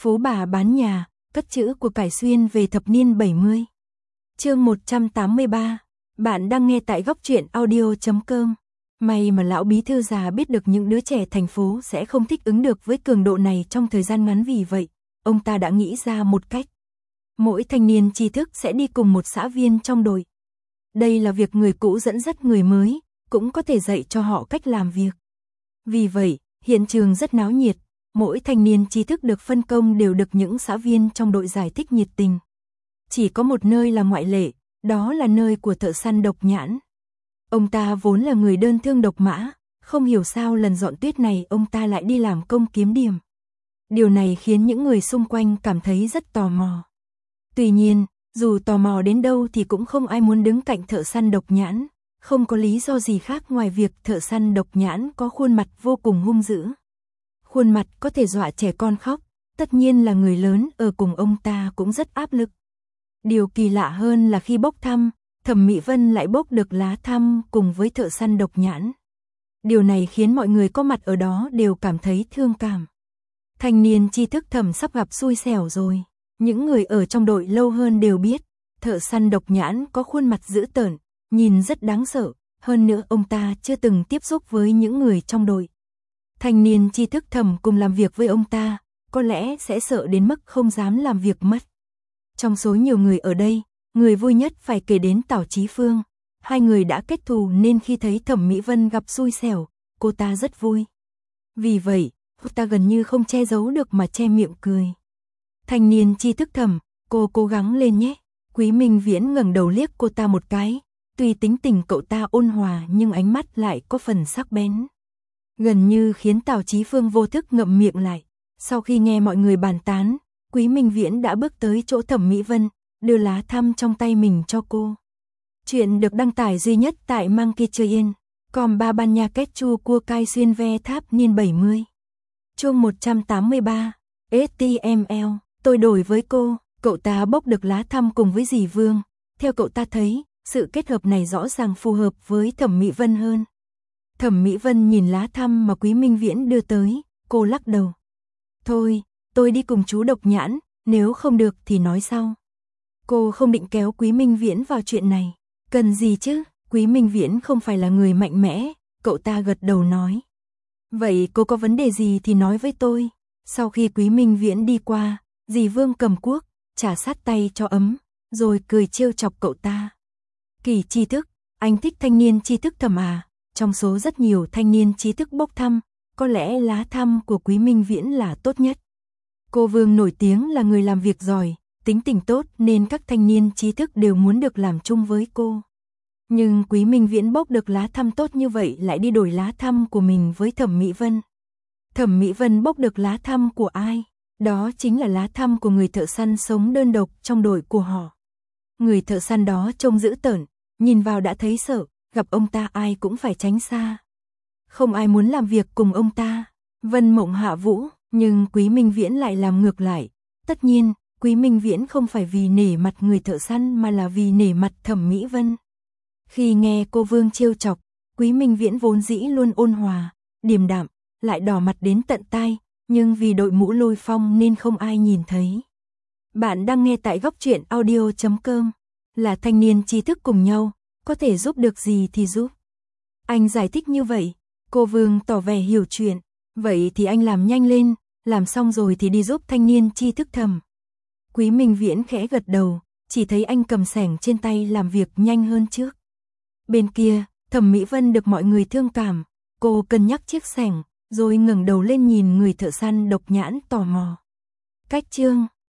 Phú bà bán nhà, cất trữ của cải xuyên về thập niên 70. Chương 183. Bạn đang nghe tại góc truyện audio.com. May mà lão bí thư già biết được những đứa trẻ thành phố sẽ không thích ứng được với cường độ này trong thời gian ngắn, vì vậy, ông ta đã nghĩ ra một cách. Mỗi thanh niên tri thức sẽ đi cùng một xã viên trong đội. Đây là việc người cũ dẫn dắt người mới, cũng có thể dạy cho họ cách làm việc. Vì vậy, hiện trường rất náo nhiệt, mỗi thanh niên tri thức được phân công đều được những xã viên trong đội giải thích nhiệt tình. Chỉ có một nơi là ngoại lệ, đó là nơi của thợ săn Độc Nhãn. Ông ta vốn là người đơn thương độc mã, không hiểu sao lần dọn tuyết này ông ta lại đi làm công kiếm điểm. Điều này khiến những người xung quanh cảm thấy rất tò mò. Tuy nhiên, dù tò mò đến đâu thì cũng không ai muốn đứng cạnh thợ săn Độc Nhãn, không có lý do gì khác ngoài việc thợ săn Độc Nhãn có khuôn mặt vô cùng hung dữ. Khuôn mặt có thể dọa trẻ con khóc, tất nhiên là người lớn ở cùng ông ta cũng rất áp lực. Điều kỳ lạ hơn là khi bốc thăm, Thẩm Mỹ Vân lại bốc được lá thăm cùng với thợ săn Độc Nhãn. Điều này khiến mọi người có mặt ở đó đều cảm thấy thương cảm. Thanh niên tri thức Thẩm sắp gặp xui xẻo rồi. Những người ở trong đội lâu hơn đều biết, thợ săn Độc Nhãn có khuôn mặt dữ tợn, nhìn rất đáng sợ, hơn nữa ông ta chưa từng tiếp xúc với những người trong đội. Thanh niên tri thức Thẩm cùng làm việc với ông ta, có lẽ sẽ sợ đến mức không dám làm việc mất. Trong số nhiều người ở đây, người vui nhất phải kể đến Tào Chí Phương. Hai người đã kết thù nên khi thấy Thẩm Mỹ Vân gặp xui xẻo, cô ta rất vui. Vì vậy, cô ta gần như không che giấu được mà che miệng cười. Thanh niên tri thức Thẩm, cô cố gắng lên nhé. Quý Minh Viễn ngẩng đầu liếc cô ta một cái, tuy tính tình cậu ta ôn hòa nhưng ánh mắt lại có phần sắc bén. Gần như khiến Tào Chí Phương vô thức ngậm miệng lại. Sau khi nghe mọi người bàn tán, Quý Minh Viễn đã bước tới chỗ Thẩm Mỹ Vân, đưa lá thăm trong tay mình cho cô. Chuyện được đăng tải duy nhất tại Monkey Train, còn ba ban nha kết chu cua cai xuyên ve tháp niên 70. Chương 183, STML, tôi đổi với cô, cậu ta bốc được lá thăm cùng với dì Vương. Theo cậu ta thấy, sự kết hợp này rõ ràng phù hợp với Thẩm Mỹ Vân hơn. Thẩm Mỹ Vân nhìn lá thăm mà Quý Minh Viễn đưa tới, cô lắc đầu. Thôi, tôi đi cùng chú Độc Nhãn, nếu không được thì nói sau. Cô không định kéo Quý Minh Viễn vào chuyện này. Cần gì chứ, Quý Minh Viễn không phải là người mạnh mẽ, cậu ta gật đầu nói. Vậy cô có vấn đề gì thì nói với tôi. Sau khi Quý Minh Viễn đi qua, dì Vương cầm cuốc, trà sát tay cho ấm, rồi cười trêu chọc cậu ta. Kỳ tri thức, anh thích thanh niên tri thức Thẩm à? Trong số rất nhiều thanh niên trí thức bốc thăm, có lẽ lá thăm của Quý Minh Viễn là tốt nhất. Cô Vương nổi tiếng là người làm việc giỏi, tính tình tốt nên các thanh niên trí thức đều muốn được làm chung với cô. Nhưng Quý Minh Viễn bốc được lá thăm tốt như vậy lại đi đổi lá thăm của mình với Thẩm Mỹ Vân. Thẩm Mỹ Vân bốc được lá thăm của ai? Đó chính là lá thăm của người thợ săn sống đơn độc trong đội của họ. Người thợ săn đó trông dữ tợn, nhìn vào đã thấy sợ. Gặp ông ta ai cũng phải tránh xa. Không ai muốn làm việc cùng ông ta. Vân Mộng hạ vũ, nhưng Quý Minh Viễn lại làm ngược lại. Tất nhiên, Quý Minh Viễn không phải vì nể mặt người thợ săn mà là vì nể mặt Thẩm Mỹ Vân. Khi nghe cô Vương trêu chọc, Quý Minh Viễn vốn dĩ luôn ôn hòa, điềm đạm, lại đỏ mặt đến tận tai, nhưng vì đội mũ Lôi Phong nên không ai nhìn thấy. Bạn đang nghe tại góc truyện audio.com, là thanh niên tri thức cùng nhau. Có thể giúp được gì thì giúp. Anh giải thích như vậy, cô Vương tỏ vẻ hiểu chuyện. Vậy thì anh làm nhanh lên, làm xong rồi thì đi giúp thanh niên tri thức Thẩm. Quý Minh Viễn khẽ gật đầu, chỉ thấy anh cầm xẻng trên tay làm việc nhanh hơn trước. Bên kia, Thẩm Mỹ Vân được mọi người thương cảm, cô cân nhắc chiếc xẻng, rồi ngẩng đầu lên nhìn người thợ săn Độc Nhãn tò mò. Cách chương